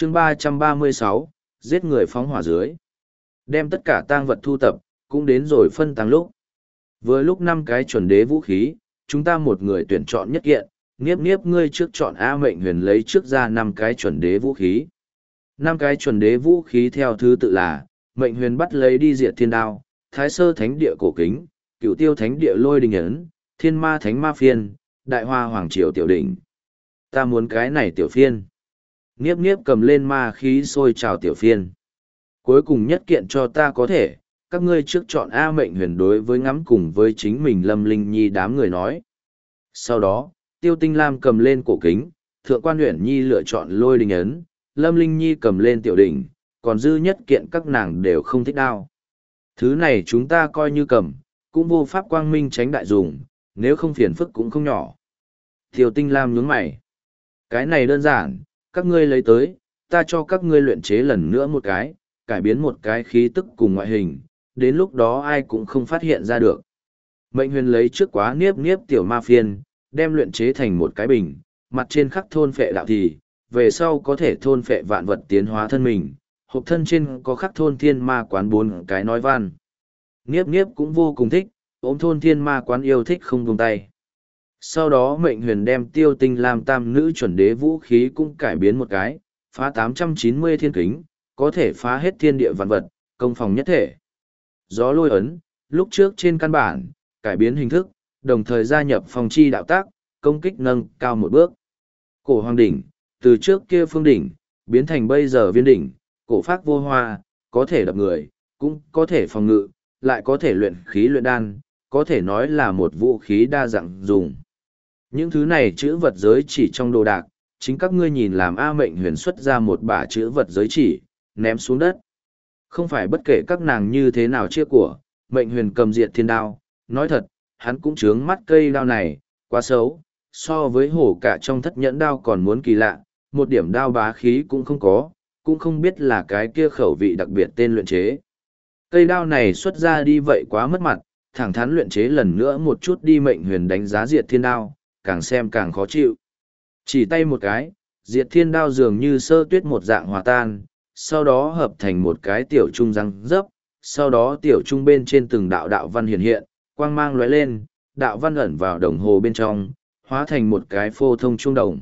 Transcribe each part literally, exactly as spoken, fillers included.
chương ba trăm ba mươi sáu, giết người phóng hỏa dưới. Đem tất cả tang vật thu tập, cũng đến rồi phân tang lúc. Vừa lúc năm cái chuẩn đế vũ khí, chúng ta một người tuyển chọn nhất kiện, Niếp Niếp ngươi trước chọn A Mệnh Huyền lấy trước ra năm cái chuẩn đế vũ khí. Năm cái chuẩn đế vũ khí theo thứ tự là, Mệnh Huyền bắt lấy đi Diệt Thiên Đao, Thái Sơ Thánh Địa Cổ Kính, Cửu Tiêu Thánh Địa Lôi Đình Ấn, Thiên Ma Thánh Ma Phiên, Đại Hoa Hoàng Triều Tiểu Đỉnh. Ta muốn cái này tiểu phiên. Niếp Niếp cầm lên ma khí sôi trào tiểu phiên. Cuối cùng nhất kiện cho ta có thể, các ngươi trước chọn A Mệnh Huyền đối với ngắm cùng với chính mình Lâm Linh Nhi đám người nói. Sau đó, Tiêu Tinh Lam cầm lên cổ kính, Thượng Quan Uyển Nhi lựa chọn Lôi Đình Ấn, Lâm Linh Nhi cầm lên tiểu đỉnh, còn dư nhất kiện các nàng đều không thích đao. Thứ này chúng ta coi như cầm, cũng vô pháp quang minh tránh đại dùng, nếu không phiền phức cũng không nhỏ. Tiêu Tinh Lam nhướng mày. Cái này đơn giản, các ngươi lấy tới, ta cho các ngươi luyện chế lần nữa một cái, cải biến một cái khí tức cùng ngoại hình, đến lúc đó ai cũng không phát hiện ra được. Mệnh Huyền lấy trước quá Niếp Niếp tiểu ma phiên, đem luyện chế thành một cái bình, mặt trên khắc thôn phệ đạo thì, về sau có thể thôn phệ vạn vật tiến hóa thân mình, hộp thân trên có khắc thôn thiên ma quán bốn cái nói văn. Niếp Niếp cũng vô cùng thích, ôm thôn thiên ma quán yêu thích không buông tay. Sau đó Mệnh Huyền đem Tiêu Tinh Lam tam nữ chuẩn đế vũ khí cũng cải biến một cái, phá tám trăm chín mươi thiên kính, có thể phá hết thiên địa vạn vật, công phòng nhất thể. Gió lôi ấn, lúc trước trên căn bản, cải biến hình thức, đồng thời gia nhập phòng chi đạo tác, công kích nâng cao một bước. Cổ hoàng đỉnh, từ trước kia phương đỉnh, biến thành bây giờ viên đỉnh, cổ phác vô hoa, có thể đập người, cũng có thể phòng ngự, lại có thể luyện khí luyện đan, có thể nói là một vũ khí đa dạng dùng. Những thứ này chữ vật giới chỉ trong đồ đạc, chính các ngươi nhìn làm A Mệnh Huyền xuất ra một bả chữ vật giới chỉ, ném xuống đất. Không phải bất kể các nàng như thế nào chia của, Mệnh Huyền cầm Diệt Thiên Đao, nói thật, hắn cũng chướng mắt cây đao này, quá xấu, so với hổ cả trong thất nhẫn đao còn muốn kỳ lạ, một điểm đao bá khí cũng không có, cũng không biết là cái kia khẩu vị đặc biệt tên luyện chế. Cây đao này xuất ra đi vậy quá mất mặt, thẳng thắn luyện chế lần nữa một chút đi. Mệnh Huyền đánh giá Diệt Thiên Đao, càng xem càng khó chịu. Chỉ tay một cái, Diệt Thiên Đao dường như sơ tuyết một dạng hòa tan, sau đó hợp thành một cái tiểu trung răng dấp, sau đó tiểu trung bên trên từng đạo đạo văn hiện hiện, quang mang lóe lên, đạo văn ẩn vào đồng hồ bên trong, hóa thành một cái phô thông trung đồng.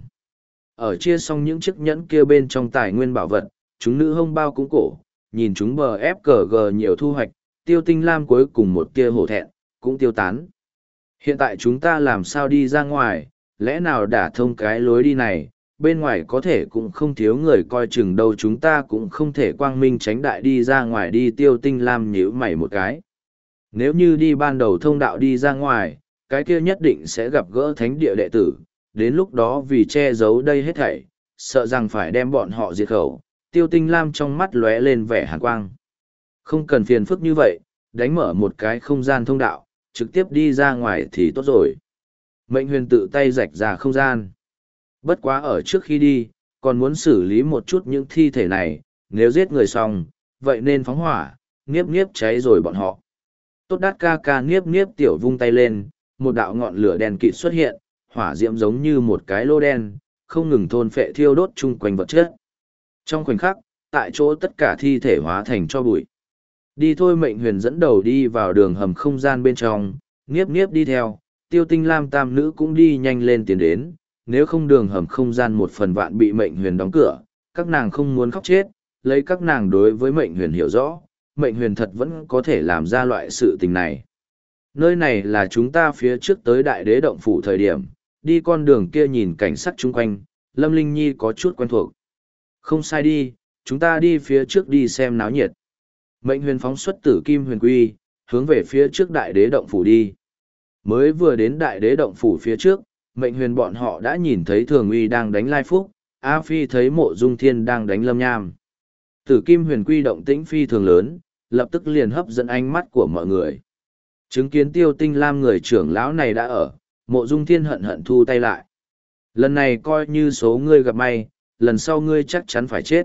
Ở chia xong những chiếc nhẫn kia bên trong tài nguyên bảo vật, chúng nữ hông bao cũng cổ, nhìn chúng bờ ép cờ gờ nhiều thu hoạch, Tiêu Tinh Lam cuối cùng một tia hổ thẹn, cũng tiêu tán. Hiện tại chúng ta làm sao đi ra ngoài, lẽ nào đả thông cái lối đi này, bên ngoài có thể cũng không thiếu người coi chừng đâu, chúng ta cũng không thể quang minh tránh đại đi ra ngoài đi. Tiêu Tinh Lam nhíu mày một cái. Nếu như đi ban đầu thông đạo đi ra ngoài, cái kia nhất định sẽ gặp gỡ thánh địa đệ tử, đến lúc đó vì che giấu đây hết thảy, sợ rằng phải đem bọn họ diệt khẩu. Tiêu Tinh Lam trong mắt lóe lên vẻ hàn quang. Không cần phiền phức như vậy, đánh mở một cái không gian thông đạo, trực tiếp đi ra ngoài thì tốt rồi. Mệnh Huyền tự tay rạch ra không gian. Bất quá ở trước khi đi, còn muốn xử lý một chút những thi thể này, nếu giết người xong, vậy nên phóng hỏa, Niếp Niếp cháy rồi bọn họ. Tốt đát ca ca. Niếp Niếp tiểu vung tay lên, một đạo ngọn lửa đen kịt xuất hiện, hỏa diễm giống như một cái lô đen, không ngừng thôn phệ thiêu đốt chung quanh vật chất. Trong khoảnh khắc, tại chỗ tất cả thi thể hóa thành tro bụi. Đi thôi. Mệnh Huyền dẫn đầu đi vào đường hầm không gian bên trong, Niếp Niếp đi theo, Tiêu Tinh Lam tam nữ cũng đi nhanh lên tiến đến, nếu không đường hầm không gian một phần vạn bị Mệnh Huyền đóng cửa, các nàng không muốn khóc chết, lấy các nàng đối với Mệnh Huyền hiểu rõ, Mệnh Huyền thật vẫn có thể làm ra loại sự tình này. Nơi này là chúng ta phía trước tới Đại Đế động phủ thời điểm, đi con đường kia nhìn cảnh sắc chung quanh, Lâm Linh Nhi có chút quen thuộc. Không sai đi, chúng ta đi phía trước đi xem náo nhiệt. Mệnh Huyền phóng xuất Tử Kim Huyền Quy, hướng về phía trước Đại Đế động phủ đi. Mới vừa đến Đại Đế động phủ phía trước, Mệnh Huyền bọn họ đã nhìn thấy Thường Uy đang đánh Lai Phúc, A Phi thấy Mộ Dung Thiên đang đánh Lâm Nham. Tử Kim Huyền Quy động tĩnh phi thường lớn, lập tức liền hấp dẫn ánh mắt của mọi người. Chứng kiến Tiêu Tinh Lam người trưởng lão này đã ở, Mộ Dung Thiên hận hận thu tay lại. Lần này coi như số ngươi gặp may, lần sau ngươi chắc chắn phải chết.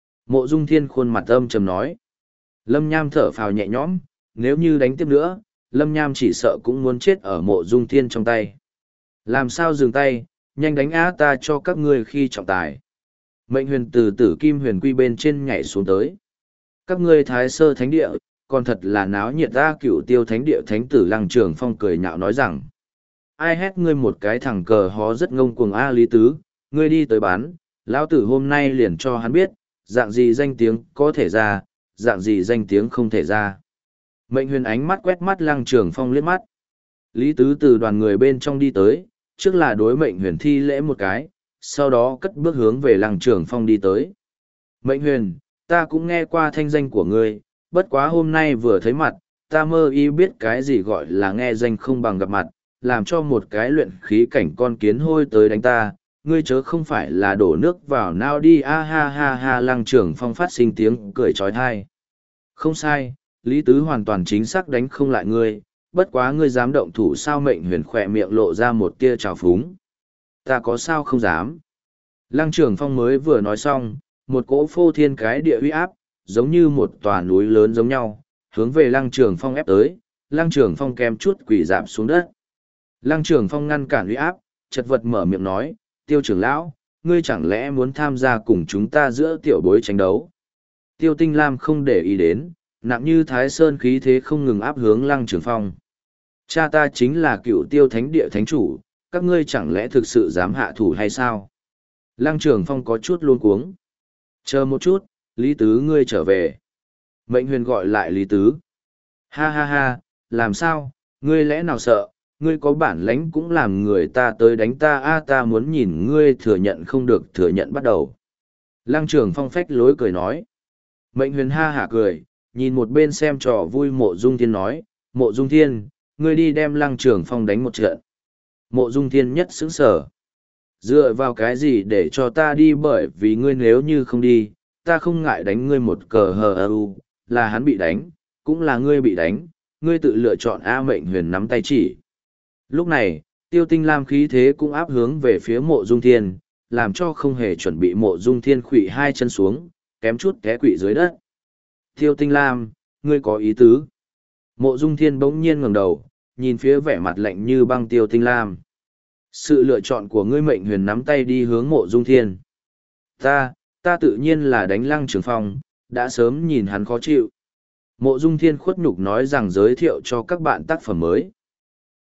Mộ Dung Thiên khuôn mặt âm trầm nói. Lâm Nham thở phào nhẹ nhõm, nếu như đánh tiếp nữa, Lâm Nham chỉ sợ cũng muốn chết ở Mộ Dung Thiên trong tay. Làm sao dừng tay, nhanh đánh á, ta cho các ngươi khi trọng tài. Mệnh huyền từ tử kim huyền quy bên trên nhảy xuống tới. Các ngươi thái sơ thánh địa, còn thật là náo nhiệt ta. Cửu tiêu thánh địa thánh tử Lăng Trường Phong cười nhạo nói rằng. Ai hét ngươi một cái thằng cờ hó rất ngông cuồng a Lý Tứ, ngươi đi tới bán, lão tử hôm nay liền cho hắn biết, dạng gì danh tiếng có thể ra, dạng gì danh tiếng không thể ra. Mệnh huyền ánh mắt quét mắt Lăng Trường Phong liếc mắt. Lý Tứ từ đoàn người bên trong đi tới, trước là đối mệnh huyền thi lễ một cái, sau đó cất bước hướng về Lăng Trường Phong đi tới. Mệnh huyền, ta cũng nghe qua thanh danh của ngươi, bất quá hôm nay vừa thấy mặt, ta mơ y biết cái gì gọi là nghe danh không bằng gặp mặt, làm cho một cái luyện khí cảnh con kiến hôi tới đánh ta, ngươi chớ không phải là đổ nước vào nào đi a ha ha ha. Lăng Trường Phong phát sinh tiếng cười trói thai. Không sai, Lý Tứ hoàn toàn chính xác đánh không lại ngươi, bất quá ngươi dám động thủ sao? Mệnh huyền khỏe miệng lộ ra một tia trào phúng. Ta có sao không dám. Lăng Trường Phong mới vừa nói xong, một cỗ phô thiên cái địa uy áp, giống như một tòa núi lớn giống nhau, hướng về Lăng Trường Phong ép tới. Lăng Trường Phong kém chút quỳ rạp xuống đất. Lăng Trường Phong ngăn cản uy áp, chật vật mở miệng nói, Tiêu trưởng lão, ngươi chẳng lẽ muốn tham gia cùng chúng ta giữa tiểu bối tranh đấu? Tiêu Tinh Lam không để ý đến, nặng như Thái Sơn khí thế không ngừng áp hướng Lăng Trường Phong. Cha ta chính là cựu Tiêu Thánh Địa Thánh Chủ, các ngươi chẳng lẽ thực sự dám hạ thủ hay sao? Lăng Trường Phong có chút luống cuống. Chờ một chút, Lý Tứ ngươi trở về. Mệnh huyền gọi lại Lý Tứ. Ha ha ha, làm sao, ngươi lẽ nào sợ, ngươi có bản lãnh cũng làm người ta tới đánh ta a ta muốn nhìn ngươi thừa nhận không được thừa nhận bắt đầu. Lăng Trường Phong phách lối cười nói. Mệnh huyền ha hả cười, nhìn một bên xem trò vui Mộ Dung Thiên nói, Mộ Dung Thiên, ngươi đi đem Lăng Trường Phong đánh một trận. Mộ Dung Thiên nhất sững sờ. Dựa vào cái gì để cho ta đi, bởi vì ngươi nếu như không đi, ta không ngại đánh ngươi một cờ hờ ơ u, là hắn bị đánh, cũng là ngươi bị đánh, ngươi tự lựa chọn A. Mệnh huyền nắm tay chỉ. Lúc này, Tiêu Tinh Lam khí thế cũng áp hướng về phía Mộ Dung Thiên, làm cho không hề chuẩn bị Mộ Dung Thiên khuỵu hai chân xuống, kém chút té quỵ dưới đất. Tiêu Tinh Lam, ngươi có ý tứ. Mộ Dung Thiên bỗng nhiên ngẩng đầu, nhìn phía vẻ mặt lạnh như băng Tiêu Tinh Lam. Sự lựa chọn của ngươi. Mệnh huyền nắm tay đi hướng Mộ Dung Thiên. Ta, ta tự nhiên là đánh Lăng Trường Phong, đã sớm nhìn hắn khó chịu. Mộ Dung Thiên khuất nhục nói rằng giới thiệu cho các bạn tác phẩm mới.